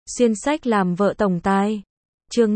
Xuyên sách làm vợ tổng tài. Chương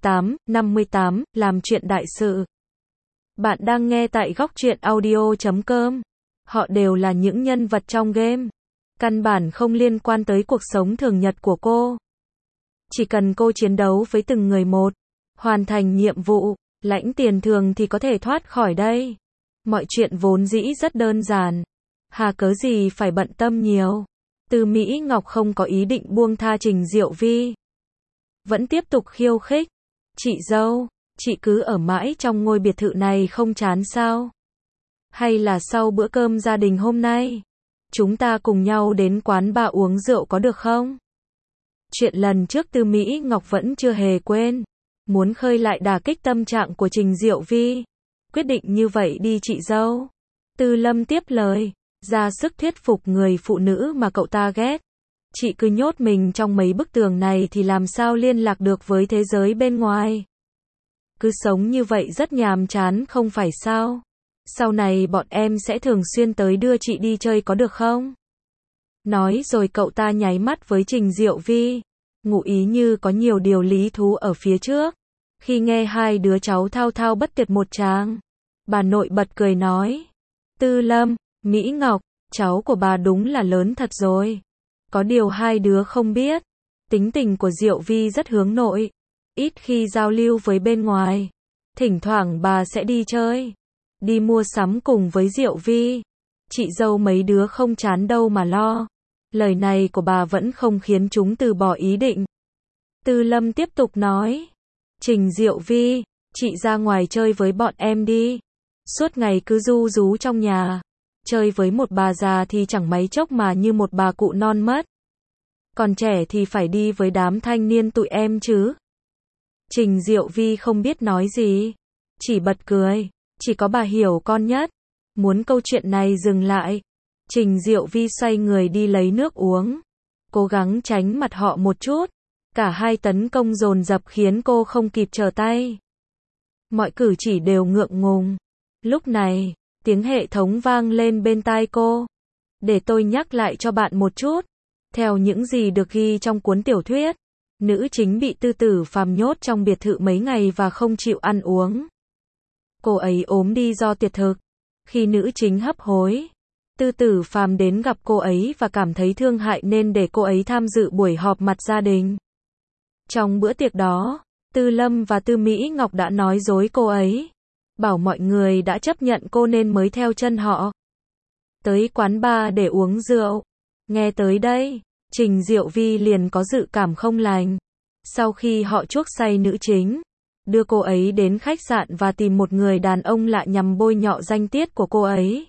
58, làm chuyện đại sự. Bạn đang nghe tại góc truyện audio.com. Họ đều là những nhân vật trong game. Căn bản không liên quan tới cuộc sống thường nhật của cô. Chỉ cần cô chiến đấu với từng người một, hoàn thành nhiệm vụ, lãnh tiền thưởng thì có thể thoát khỏi đây. Mọi chuyện vốn dĩ rất đơn giản. Hà cớ gì phải bận tâm nhiều. Từ Mỹ Ngọc không có ý định buông tha Trình Diệu Vi. Vẫn tiếp tục khiêu khích. Chị dâu, chị cứ ở mãi trong ngôi biệt thự này không chán sao? Hay là sau bữa cơm gia đình hôm nay, chúng ta cùng nhau đến quán bar uống rượu có được không? Chuyện lần trước Từ Mỹ Ngọc vẫn chưa hề quên. Muốn khơi lại đả kích tâm trạng của Trình Diệu Vi. Quyết định như vậy đi chị dâu. Tư Lâm tiếp lời, ra sức thuyết phục người phụ nữ mà cậu ta ghét. Chị cứ nhốt mình trong mấy bức tường này thì làm sao liên lạc được với thế giới bên ngoài. Cứ sống như vậy rất nhàm chán không phải sao? Sau này bọn em sẽ thường xuyên tới đưa chị đi chơi có được không? Nói rồi cậu ta nháy mắt với Trình Diệu Vi, ngụ ý như có nhiều điều lý thú ở phía trước. Khi nghe hai đứa cháu thao thao bất tuyệt một tràng, bà nội bật cười nói, Tư Lâm, Mỹ Ngọc, cháu của bà đúng là lớn thật rồi. Có điều hai đứa không biết, tính tình của Diệu Vi rất hướng nội, ít khi giao lưu với bên ngoài. Thỉnh thoảng bà sẽ đi chơi, đi mua sắm cùng với Diệu Vi. Chị dâu mấy đứa không chán đâu mà lo. Lời này của bà vẫn không khiến chúng từ bỏ ý định. Tư Lâm tiếp tục nói, Trình Diệu Vi, chị ra ngoài chơi với bọn em đi. Suốt ngày cứ ru rú trong nhà, chơi với một bà già thì chẳng mấy chốc mà như một bà cụ non mất. Còn trẻ thì phải đi với đám thanh niên tụi em chứ. Trình Diệu Vi không biết nói gì, chỉ bật cười, chỉ có bà hiểu con nhất. Muốn câu chuyện này dừng lại, Trình Diệu Vi xoay người đi lấy nước uống, cố gắng tránh mặt họ một chút. Cả hai tấn công dồn dập khiến cô không kịp trở tay. Mọi cử chỉ đều ngượng ngùng. Lúc này, tiếng hệ thống vang lên bên tai cô. Để tôi nhắc lại cho bạn một chút. Theo những gì được ghi trong cuốn tiểu thuyết, nữ chính bị Tư Tử Phàm nhốt trong biệt thự mấy ngày và không chịu ăn uống. Cô ấy ốm đi do tiệt thực. Khi nữ chính hấp hối, Tư Tử Phàm đến gặp cô ấy và cảm thấy thương hại nên để cô ấy tham dự buổi họp mặt gia đình. Trong bữa tiệc đó, Tư Lâm và Tư Mỹ Ngọc đã nói dối cô ấy, bảo mọi người đã chấp nhận cô nên mới theo chân họ tới quán bar để uống rượu. Nghe tới đây, Trình Diệu Vi liền có dự cảm không lành. Sau khi họ chuốc say nữ chính, đưa cô ấy đến khách sạn và tìm một người đàn ông lạ nhằm bôi nhọ danh tiết của cô ấy.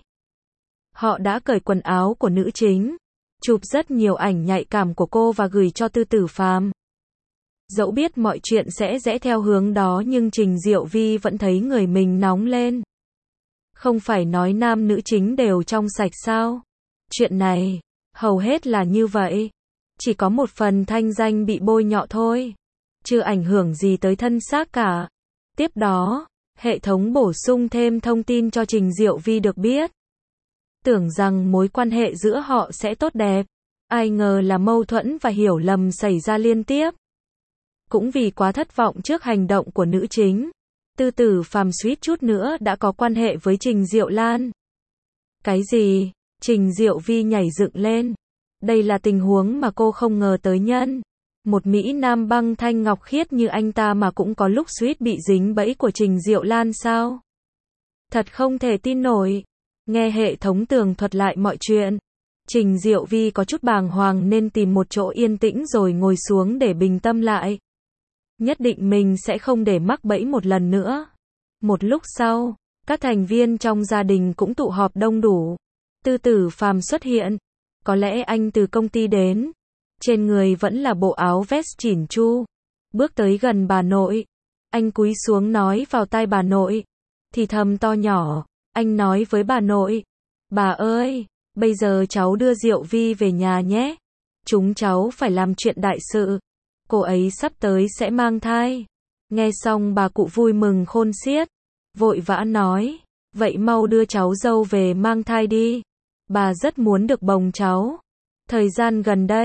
Họ đã cởi quần áo của nữ chính, chụp rất nhiều ảnh nhạy cảm của cô và gửi cho Tư Tử Phàm. Dẫu biết mọi chuyện sẽ rẽ theo hướng đó nhưng Trình Diệu Vi vẫn thấy người mình nóng lên. Không phải nói nam nữ chính đều trong sạch sao? Chuyện này, hầu hết là như vậy. Chỉ có một phần thanh danh bị bôi nhọ thôi. Chưa ảnh hưởng gì tới thân xác cả. Tiếp đó, hệ thống bổ sung thêm thông tin cho Trình Diệu Vi được biết. Tưởng rằng mối quan hệ giữa họ sẽ tốt đẹp. Ai ngờ là mâu thuẫn và hiểu lầm xảy ra liên tiếp. Cũng vì quá thất vọng trước hành động của nữ chính, Tư Tử Phàm suýt chút nữa đã có quan hệ với Trình Diệu Lan. Cái gì? Trình Diệu Vi nhảy dựng lên. Đây là tình huống mà cô không ngờ tới nhân. Một Mỹ Nam băng thanh ngọc khiết như anh ta mà cũng có lúc suýt bị dính bẫy của Trình Diệu Lan sao? Thật không thể tin nổi. Nghe hệ thống tường thuật lại mọi chuyện, Trình Diệu Vi có chút bàng hoàng nên tìm một chỗ yên tĩnh rồi ngồi xuống để bình tâm lại. Nhất định mình sẽ không để mắc bẫy một lần nữa. Một lúc sau, các thành viên trong gia đình cũng tụ họp đông đủ. Tư Tử Phàm xuất hiện. Có lẽ anh từ công ty đến. Trên người vẫn là bộ áo vest chỉn chu. Bước tới gần bà nội. Anh cúi xuống nói vào tai bà nội. Thì thầm to nhỏ. Anh nói với bà nội. Bà ơi, bây giờ cháu đưa Diệu Vi về nhà nhé. Chúng cháu phải làm chuyện đại sự. Cô ấy sắp tới sẽ mang thai. Nghe xong bà cụ vui mừng khôn xiết. Vội vã nói. Vậy mau đưa cháu dâu về mang thai đi. Bà rất muốn được bồng cháu. Thời gian gần đây,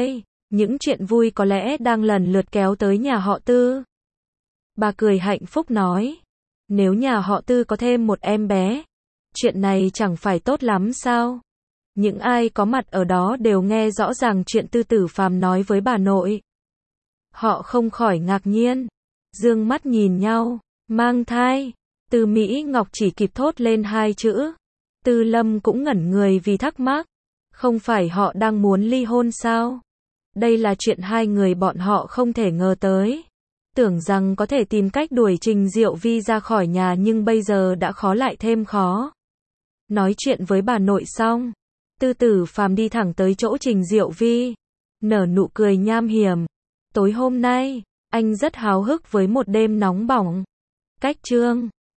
Những chuyện vui có lẽ đang lần lượt kéo tới nhà họ Tư. Bà cười hạnh phúc nói, nếu nhà họ Tư có thêm một em bé, chuyện này chẳng phải tốt lắm sao? Những ai có mặt ở đó đều nghe rõ ràng chuyện Tư Tử Phàm nói với bà nội. Họ không khỏi ngạc nhiên, dương mắt nhìn nhau, mang thai. Tư Mỹ Ngọc chỉ kịp thốt lên hai chữ. Tư Lâm cũng ngẩn người vì thắc mắc, không phải họ đang muốn ly hôn sao? Đây là chuyện hai người bọn họ không thể ngờ tới. Tưởng rằng có thể tìm cách đuổi Trình Diệu Vi ra khỏi nhà nhưng bây giờ đã khó lại thêm khó. Nói chuyện với bà nội xong, Tư Tử Phàm đi thẳng tới chỗ Trình Diệu Vi, nở nụ cười nham hiểm. Tối hôm nay, anh rất háo hức với một đêm nóng bỏng. Cách chương